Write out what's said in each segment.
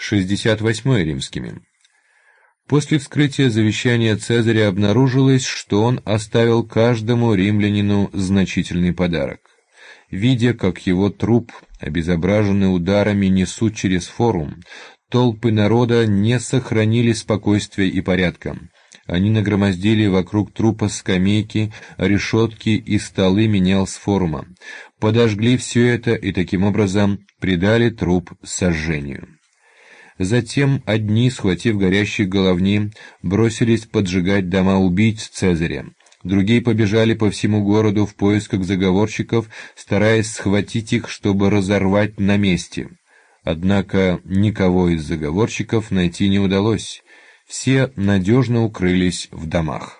68 римскими. После вскрытия завещания Цезаря обнаружилось, что он оставил каждому римлянину значительный подарок. Видя, как его труп, обезображенный ударами, несут через форум, толпы народа не сохранили спокойствия и порядка. Они нагромоздили вокруг трупа скамейки, решетки и столы менял с форума, подожгли все это и таким образом предали труп сожжению. Затем одни, схватив горящие головни, бросились поджигать дома убийц Цезаря. Другие побежали по всему городу в поисках заговорщиков, стараясь схватить их, чтобы разорвать на месте. Однако никого из заговорщиков найти не удалось. Все надежно укрылись в домах.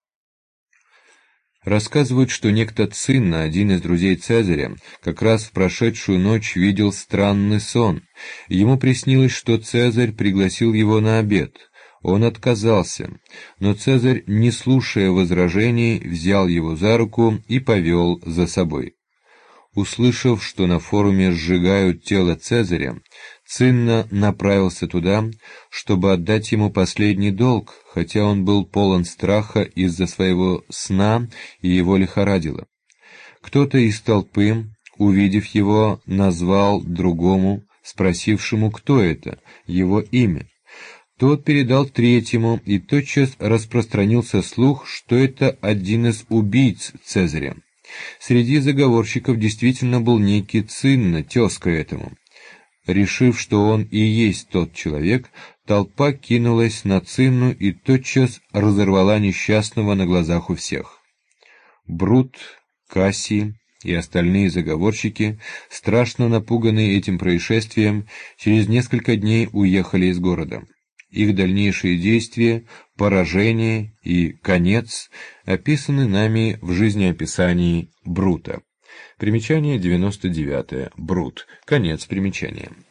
Рассказывают, что некто Цинна, один из друзей Цезаря, как раз в прошедшую ночь видел странный сон. Ему приснилось, что Цезарь пригласил его на обед. Он отказался, но Цезарь, не слушая возражений, взял его за руку и повел за собой. Услышав, что на форуме сжигают тело Цезаря, Цинна направился туда, чтобы отдать ему последний долг, хотя он был полон страха из-за своего сна и его лихорадило. Кто-то из толпы, увидев его, назвал другому, спросившему, кто это, его имя. Тот передал третьему, и тотчас распространился слух, что это один из убийц Цезаря. Среди заговорщиков действительно был некий Цинна, тезка этому. Решив, что он и есть тот человек, толпа кинулась на Цинну и тотчас разорвала несчастного на глазах у всех. Брут, Кассий и остальные заговорщики, страшно напуганные этим происшествием, через несколько дней уехали из города. Их дальнейшие действия, поражение и конец описаны нами в жизнеописании Брута. Примечание 99. Брут. Конец примечания.